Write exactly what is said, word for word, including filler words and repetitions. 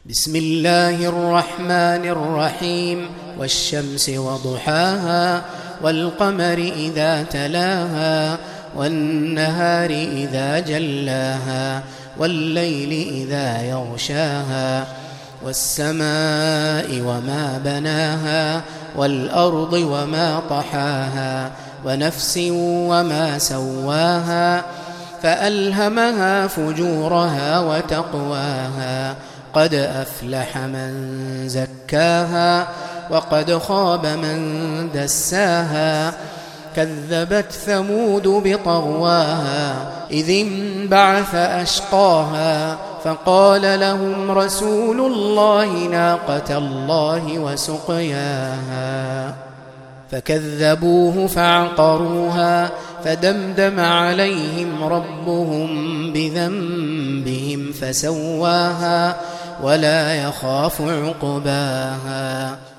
بسم الله الرحمن الرحيم. والشمس وضحاها والقمر إذا تلاها والنهار إذا جلاها والليل إذا يغشاها والسماء وما بناها والأرض وما طحاها ونفس وما سواها فألهمها فجورها وتقواها قد أفلح من زكاها وقد خاب من دساها كذبت ثمود بطغواها إذ انبعث أشقاها فقال لهم رسول الله ناقة الله وسقياها فكذبوه فعقروها فدمدم عليهم ربهم بذنبهم فسواها ولا يخاف عقباها.